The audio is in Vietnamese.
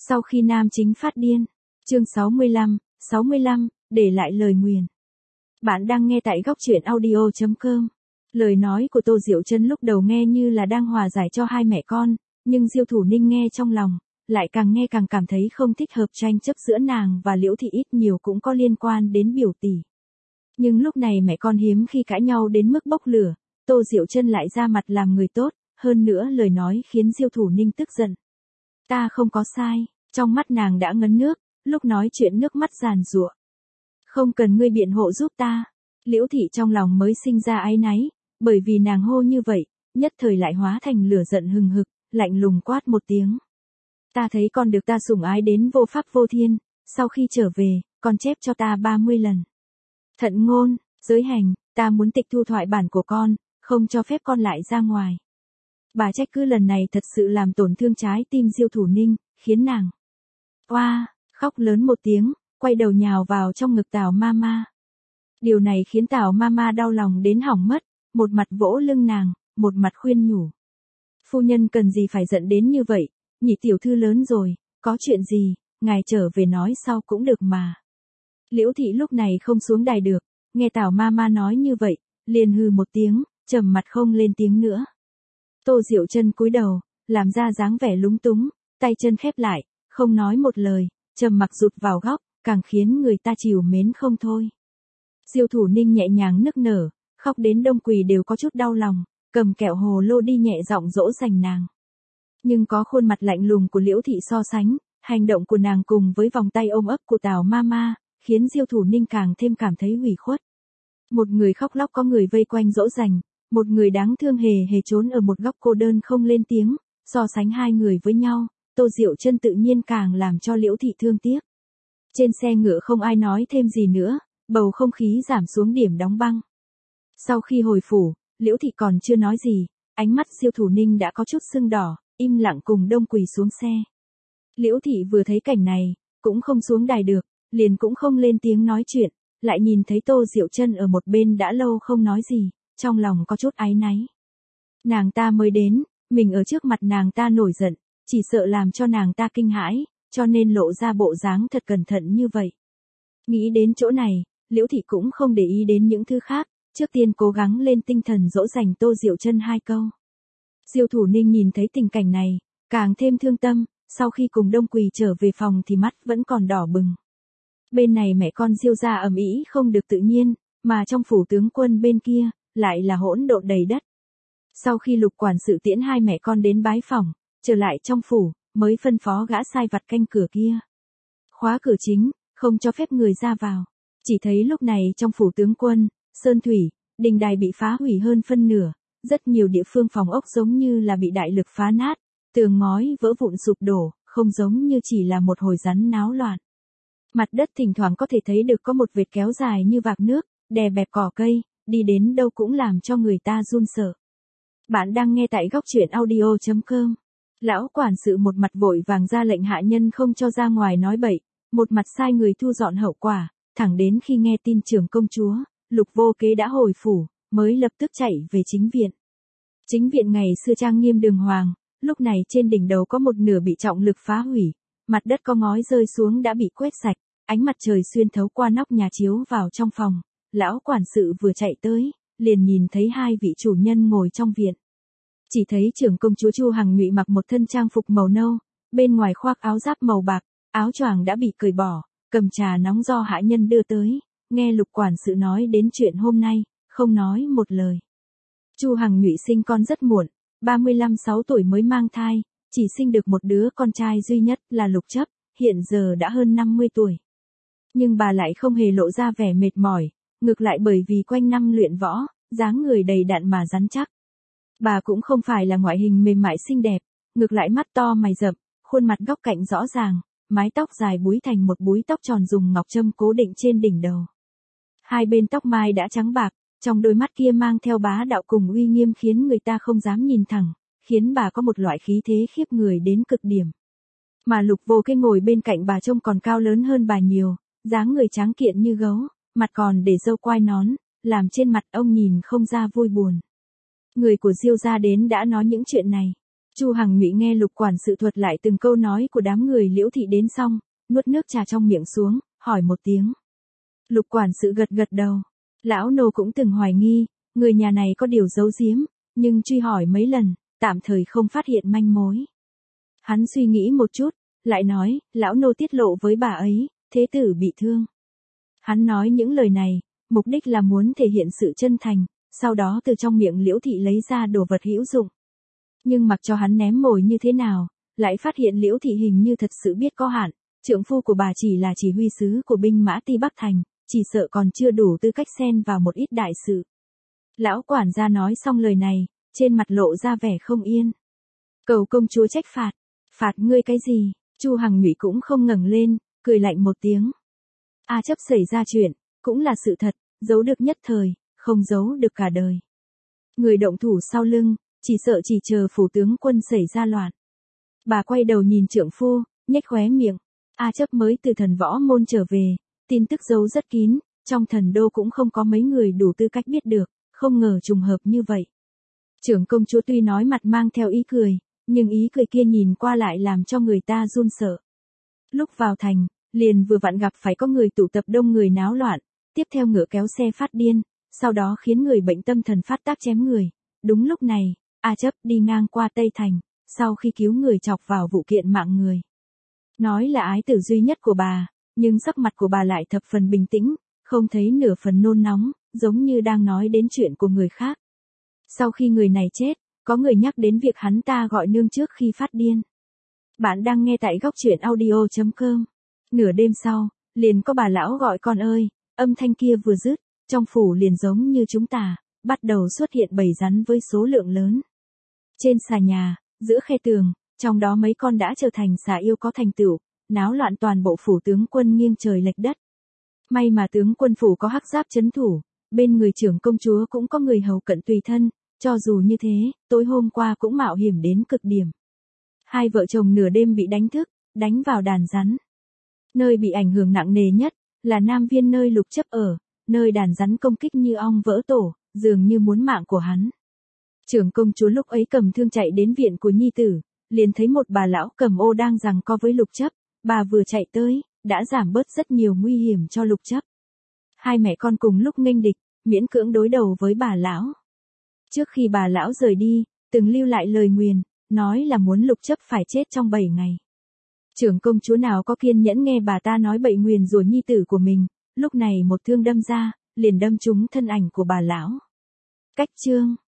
Sau khi nam chính phát điên. Chương 65, để lại lời nguyền. Bạn đang nghe tại góc truyện audio.com. Lời nói của Tô Diệu Trân lúc đầu nghe như là đang hòa giải cho hai mẹ con, nhưng Diêu Thủ Ninh nghe trong lòng, lại càng nghe càng cảm thấy không thích hợp. Tranh chấp giữa nàng và Liễu Thị ít nhiều cũng có liên quan đến biểu tỷ. Nhưng lúc này mẹ con hiếm khi cãi nhau đến mức bốc lửa, Tô Diệu Trân lại ra mặt làm người tốt, hơn nữa lời nói khiến Diêu Thủ Ninh tức giận. Ta không có sai, trong mắt nàng đã ngấn nước, lúc nói chuyện nước mắt giàn giụa. Không cần ngươi biện hộ giúp ta. Liễu Thị trong lòng mới sinh ra áy náy, bởi vì nàng hô như vậy, nhất thời lại hóa thành lửa giận hừng hực, lạnh lùng quát một tiếng. Ta thấy con được ta sủng ái đến vô pháp vô thiên, sau khi trở về, con chép cho ta 30 lần. Thận ngôn, giới hành, ta muốn tịch thu thoại bản của con, không cho phép con lại ra ngoài. Bà trách cứ lần này thật sự làm tổn thương trái tim Diêu Thủ Ninh, khiến nàng oa, khóc lớn một tiếng, quay đầu nhào vào trong ngực Tào Mama. Điều này khiến Tào Mama đau lòng đến hỏng mất, một mặt vỗ lưng nàng, một mặt khuyên nhủ. Phu nhân cần gì phải giận đến như vậy, nhị tiểu thư lớn rồi, có chuyện gì, ngài trở về nói sau cũng được mà. Liễu Thị lúc này không xuống đài được, nghe Tào Mama nói như vậy, liền hừ một tiếng, trầm mặt không lên tiếng nữa. Tô Diệu Trân cúi đầu, làm ra dáng vẻ lúng túng, tay chân khép lại, không nói một lời, trầm mặc rụt vào góc, càng khiến người ta trìu mến không thôi. Diêu Thủ Ninh nhẹ nhàng nức nở, khóc đến đông quỳ đều có chút đau lòng, cầm kẹo hồ lô đi nhẹ giọng dỗ dành nàng. Nhưng có khuôn mặt lạnh lùng của Liễu Thị so sánh, hành động của nàng cùng với vòng tay ôm ấp của Tào Mama, khiến Diêu Thủ Ninh càng thêm cảm thấy ủy khuất. Một người khóc lóc có người vây quanh dỗ dành, một người đáng thương hề hề trốn ở một góc cô đơn không lên tiếng, so sánh hai người với nhau, Tô Diệu Trân tự nhiên càng làm cho Liễu Thị thương tiếc. Trên xe ngựa không ai nói thêm gì nữa, bầu không khí giảm xuống điểm đóng băng. Sau khi hồi phủ, Liễu Thị còn chưa nói gì, ánh mắt Diêu Thủ Ninh đã có chút sưng đỏ, im lặng cùng đông quỳ xuống xe. Liễu Thị vừa thấy cảnh này, cũng không xuống đài được, liền cũng không lên tiếng nói chuyện, lại nhìn thấy Tô Diệu Trân ở một bên đã lâu không nói gì, trong lòng có chút áy náy. Nàng ta mới đến, mình ở trước mặt nàng ta nổi giận, chỉ sợ làm cho nàng ta kinh hãi, cho nên lộ ra bộ dáng thật cẩn thận như vậy. Nghĩ đến chỗ này, Liễu Thị cũng không để ý đến những thứ khác, trước tiên cố gắng lên tinh thần dỗ dành Tô Diệu Trân 2 câu. Diêu Thủ Ninh nhìn thấy tình cảnh này, càng thêm thương tâm, sau khi cùng đông quỳ trở về phòng thì mắt vẫn còn đỏ bừng. Bên này mẹ con Diêu gia ầm ĩ không được tự nhiên, mà trong phủ tướng quân bên kia, lại là hỗn độn đầy đất. Sau khi Lục quản sự tiễn hai mẹ con đến bái phỏng, trở lại trong phủ, mới phân phó gã sai vặt canh cửa kia. Khóa cửa chính, không cho phép người ra vào. Chỉ thấy lúc này trong phủ tướng quân, sơn thủy, đình đài bị phá hủy hơn phân nửa, rất nhiều địa phương phòng ốc giống như là bị đại lực phá nát, tường ngói vỡ vụn sụp đổ, không giống như chỉ là một hồi rắn náo loạn. Mặt đất thỉnh thoảng có thể thấy được có một vệt kéo dài như vạc nước, đè bẹp cỏ cây, đi đến đâu cũng làm cho người ta run sợ. Bạn đang nghe tại góc truyện audio.com. Lão quản sự một mặt vội vàng ra lệnh hạ nhân không cho ra ngoài nói bậy, một mặt sai người thu dọn hậu quả, thẳng đến khi nghe tin trưởng công chúa, Lục Vô Kế đã hồi phủ, mới lập tức chạy về chính viện. Chính viện ngày xưa trang nghiêm đường hoàng, lúc này trên đỉnh đầu có một nửa bị trọng lực phá hủy, mặt đất có ngói rơi xuống đã bị quét sạch, ánh mặt trời xuyên thấu qua nóc nhà chiếu vào trong phòng. Lão quản sự vừa chạy tới, liền nhìn thấy hai vị chủ nhân ngồi trong viện. Chỉ thấy trưởng công chúa Chu Hằng Nhụy mặc một thân trang phục màu nâu, bên ngoài khoác áo giáp màu bạc, áo choàng đã bị cởi bỏ, cầm trà nóng do hạ nhân đưa tới, nghe Lục quản sự nói đến chuyện hôm nay, không nói một lời. Chu Hằng Nhụy sinh con rất muộn, 35-6 tuổi mới mang thai, chỉ sinh được một đứa con trai duy nhất là Lục Chấp, hiện giờ đã hơn 50 tuổi. Nhưng bà lại không hề lộ ra vẻ mệt mỏi, ngược lại bởi vì quanh năm luyện võ, dáng người đầy đặn mà rắn chắc. Bà cũng không phải là ngoại hình mềm mại xinh đẹp, ngược lại mắt to mày rậm, khuôn mặt góc cạnh rõ ràng, mái tóc dài búi thành một búi tóc tròn dùng ngọc châm cố định trên đỉnh đầu. Hai bên tóc mai đã trắng bạc, trong đôi mắt kia mang theo bá đạo cùng uy nghiêm khiến người ta không dám nhìn thẳng, khiến bà có một loại khí thế khiếp người đến cực điểm. Mà Lục Vô Kế ngồi bên cạnh bà trông còn cao lớn hơn bà nhiều, dáng người tráng kiện như gấu, mặt còn để râu quai nón, làm trên mặt ông nhìn không ra vui buồn. Người của Diêu gia đến đã nói những chuyện này. Chu Hằng Nhụy nghe Lục quản sự thuật lại từng câu nói của đám người Liễu thị đến xong, nuốt nước trà trong miệng xuống, hỏi một tiếng. Lục quản sự gật gật đầu. Lão nô cũng từng hoài nghi, người nhà này có điều giấu giếm, nhưng truy hỏi mấy lần, tạm thời không phát hiện manh mối. Hắn suy nghĩ một chút, lại nói, lão nô tiết lộ với bà ấy, thế tử bị thương. Hắn nói những lời này, mục đích là muốn thể hiện sự chân thành, sau đó từ trong miệng Liễu thị lấy ra đồ vật hữu dụng. Nhưng mặc cho hắn ném mồi như thế nào, lại phát hiện Liễu thị hình như thật sự biết có hạn, trượng phu của bà chỉ là chỉ huy sứ của binh mã Ti Bắc Thành, chỉ sợ còn chưa đủ tư cách xen vào một ít đại sự. Lão quản gia nói xong lời này, trên mặt lộ ra vẻ không yên. Cầu công chúa trách phạt. Phạt ngươi cái gì? Chu Hằng Nhụy cũng không ngẩng lên, cười lạnh một tiếng. A Chấp xảy ra chuyện, cũng là sự thật, giấu được nhất thời, không giấu được cả đời. Người động thủ sau lưng, chỉ sợ chỉ chờ phủ tướng quân xảy ra loạn. Bà quay đầu nhìn trượng phu, nhếch khóe miệng. A Chấp mới từ thần võ môn trở về, tin tức giấu rất kín, trong thần đô cũng không có mấy người đủ tư cách biết được, không ngờ trùng hợp như vậy. Trưởng công chúa tuy nói mặt mang theo ý cười, nhưng ý cười kia nhìn qua lại làm cho người ta run sợ. Lúc vào thành, liền vừa vặn gặp phải có người tụ tập đông người náo loạn, tiếp theo ngựa kéo xe phát điên, sau đó khiến người bệnh tâm thần phát tác chém người. Đúng lúc này, A Chấp đi ngang qua Tây Thành, sau khi cứu người chọc vào vụ kiện mạng người. Nói là ái tử duy nhất của bà, nhưng sắc mặt của bà lại thập phần bình tĩnh, không thấy nửa phần nôn nóng, giống như đang nói đến chuyện của người khác. Sau khi người này chết, có người nhắc đến việc hắn ta gọi nương trước khi phát điên. Bạn đang nghe tại góc truyện audio.com. Nửa đêm sau, liền có bà lão gọi con ơi, âm thanh kia vừa dứt, trong phủ liền giống như chúng ta, bắt đầu xuất hiện bầy rắn với số lượng lớn. Trên xà nhà, giữa khe tường, trong đó mấy con đã trở thành xà yêu có thành tựu, náo loạn toàn bộ phủ tướng quân nghiêng trời lệch đất. May mà tướng quân phủ có hắc giáp trấn thủ, bên người trưởng công chúa cũng có người hầu cận tùy thân, cho dù như thế, tối hôm qua cũng mạo hiểm đến cực điểm. Hai vợ chồng nửa đêm bị đánh thức, đánh vào đàn rắn. Nơi bị ảnh hưởng nặng nề nhất, là Nam Viên nơi Lục Chấp ở, nơi đàn rắn công kích như ong vỡ tổ, dường như muốn mạng của hắn. Trưởng công chúa lúc ấy cầm thương chạy đến viện của nhi tử, liền thấy một bà lão cầm ô đang giằng co với Lục Chấp, bà vừa chạy tới, đã giảm bớt rất nhiều nguy hiểm cho Lục Chấp. Hai mẹ con cùng lúc nghênh địch, miễn cưỡng đối đầu với bà lão. Trước khi bà lão rời đi, từng lưu lại lời nguyền, nói là muốn Lục Chấp phải chết trong 7 ngày. Trưởng công chúa nào có kiên nhẫn nghe bà ta nói bậy nguyền rủa nhi tử của mình, lúc này một thương đâm ra, liền đâm trúng thân ảnh của bà lão. Cách chương